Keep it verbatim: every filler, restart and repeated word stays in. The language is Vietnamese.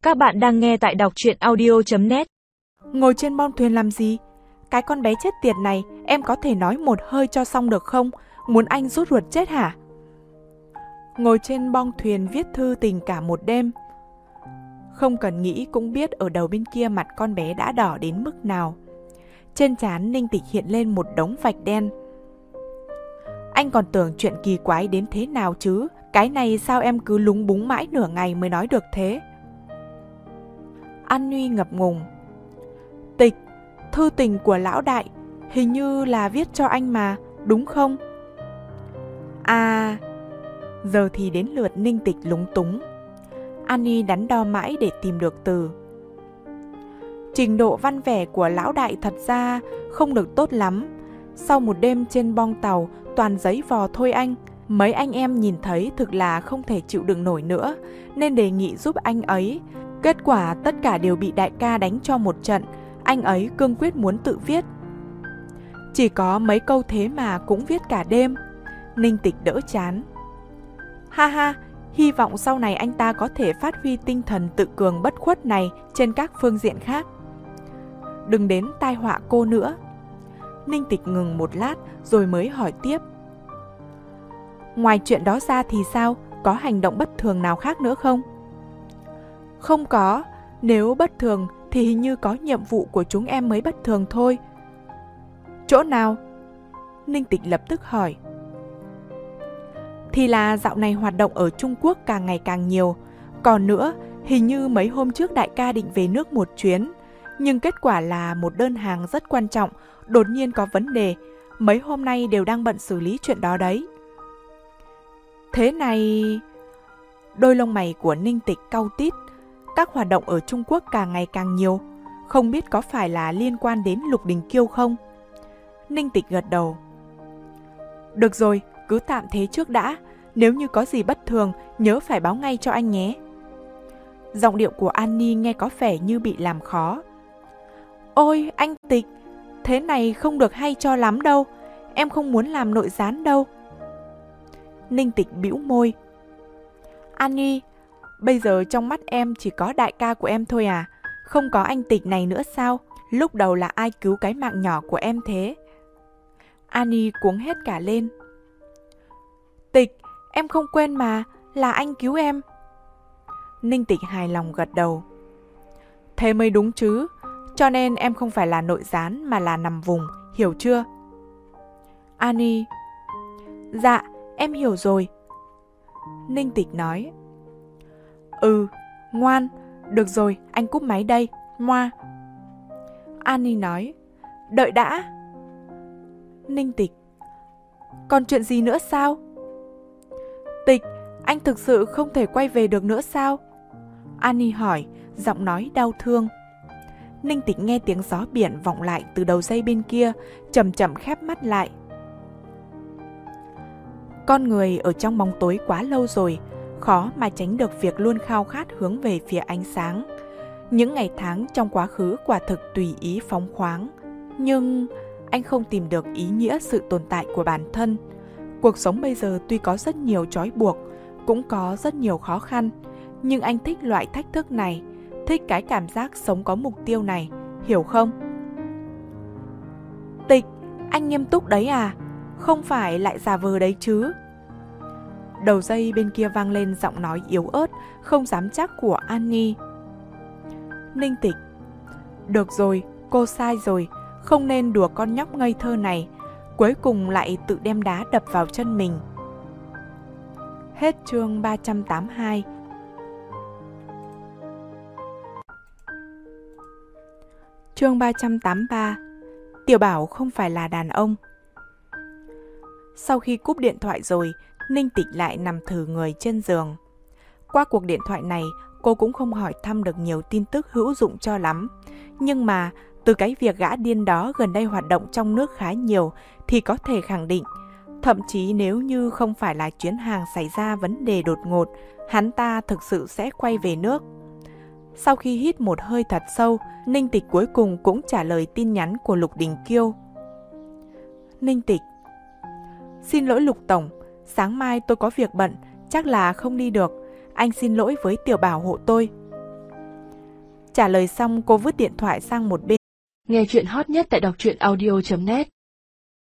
Các bạn đang nghe tại đọc truyện audio chấm net. Ngồi trên bong thuyền làm gì? Cái con bé chết tiệt này, em có thể nói một hơi cho xong được không? Muốn anh rút ruột chết hả? Ngồi trên bong thuyền viết thư tình cả một đêm. Không cần nghĩ cũng biết ở đầu bên kia mặt con bé đã đỏ đến mức nào. Trên trán Ninh Tịch hiện lên một đống vạch đen. Anh còn tưởng chuyện kỳ quái đến thế nào chứ? Cái này sao em cứ lúng búng mãi nửa ngày mới nói được thế? An Nhuy ngập ngùng. Tịch, thư tình của lão đại, hình như là viết cho anh mà, đúng không? À, giờ thì đến lượt Ninh Tịch lúng túng. An Nhi đắn đo mãi để tìm được từ. Trình độ văn vẻ của lão đại thật ra không được tốt lắm. Sau một đêm trên bong tàu toàn giấy vò thôi anh. Mấy anh em nhìn thấy thực là không thể chịu đựng nổi nữa, nên đề nghị giúp anh ấy. Kết quả tất cả đều bị đại ca đánh cho một trận. Anh ấy cương quyết muốn tự viết. Chỉ có mấy câu thế mà cũng viết cả đêm. Ninh Tịch đỡ chán. Ha ha, hy vọng sau này anh ta có thể phát huy tinh thần tự cường bất khuất này trên các phương diện khác. Đừng đến tai họa cô nữa. Ninh Tịch ngừng một lát rồi mới hỏi tiếp. Ngoài chuyện đó ra thì sao? Có hành động bất thường nào khác nữa không? Không có. Nếu bất thường thì hình như có nhiệm vụ của chúng em mới bất thường thôi. Chỗ nào? Ninh Tịch lập tức hỏi. Thì là dạo này hoạt động ở Trung Quốc càng ngày càng nhiều. Còn nữa, hình như mấy hôm trước đại ca định về nước một chuyến. Nhưng kết quả là một đơn hàng rất quan trọng, đột nhiên có vấn đề. Mấy hôm nay đều đang bận xử lý chuyện đó đấy. Thế này... Đôi lông mày của Ninh Tịch cau tít. Các hoạt động ở Trung Quốc càng ngày càng nhiều. Không biết có phải là liên quan đến Lục Đình Kiêu không? Ninh Tịch gật đầu. Được rồi, cứ tạm thế trước đã. Nếu như có gì bất thường, nhớ phải báo ngay cho anh nhé. Giọng điệu của An Nhi nghe có vẻ như bị làm khó. Ôi, anh Tịch, thế này không được hay cho lắm đâu. Em không muốn làm nội gián đâu. Ninh Tịch bĩu môi. An Nhi, bây giờ trong mắt em chỉ có đại ca của em thôi à? Không có anh Tịch này nữa sao? Lúc đầu là ai cứu cái mạng nhỏ của em thế? An Nhi cuống hết cả lên. Tịch, em không quên mà, là anh cứu em. Ninh Tịch hài lòng gật đầu. Thế mới đúng chứ, cho nên em không phải là nội gián mà là nằm vùng, hiểu chưa? An Nhi. Dạ, em hiểu rồi. Ninh Tịch nói. Ừ, ngoan, được rồi, anh cúp máy đây, moa. An Nhi nói. Đợi đã. Ninh Tịch. Còn chuyện gì nữa sao? Tịch, anh thực sự không thể quay về được nữa sao? An Nhi hỏi, giọng nói đau thương. Ninh Tịch nghe tiếng gió biển vọng lại từ đầu dây bên kia, chậm chậm khép mắt lại. Con người ở trong bóng tối quá lâu rồi, khó mà tránh được việc luôn khao khát hướng về phía ánh sáng. Những ngày tháng trong quá khứ quả thực tùy ý phóng khoáng. Nhưng anh không tìm được ý nghĩa sự tồn tại của bản thân. Cuộc sống bây giờ tuy có rất nhiều trói buộc, cũng có rất nhiều khó khăn. Nhưng anh thích loại thách thức này, thích cái cảm giác sống có mục tiêu này, hiểu không? Tịch, anh nghiêm túc đấy à? Không phải lại giả vờ đấy chứ? Đầu dây bên kia vang lên giọng nói yếu ớt, không dám chắc của An Nhi. Ninh Tịch. Được rồi, cô sai rồi, không nên đùa con nhóc ngây thơ này. Cuối cùng lại tự đem đá đập vào chân mình. Hết chương ba trăm tám mươi hai. Chương ba trăm tám mươi ba. Tiểu Bảo không phải là đàn ông. Sau khi cúp điện thoại rồi, Ninh Tịch lại nằm thử người trên giường. Qua cuộc điện thoại này, cô cũng không hỏi thăm được nhiều tin tức hữu dụng cho lắm. Nhưng mà, từ cái việc gã điên đó gần đây hoạt động trong nước khá nhiều, thì có thể khẳng định, thậm chí nếu như không phải là chuyến hàng xảy ra vấn đề đột ngột, hắn ta thực sự sẽ quay về nước. Sau khi hít một hơi thật sâu, Ninh Tịch cuối cùng cũng trả lời tin nhắn của Lục Đình Kiêu. Ninh Tịch. Xin lỗi Lục Tổng, sáng mai tôi có việc bận, chắc là không đi được. Anh xin lỗi với Tiểu Bảo hộ tôi. Trả lời xong cô vứt điện thoại sang một bên. Nghe chuyện hot nhất tại đọc truyện audio chấm net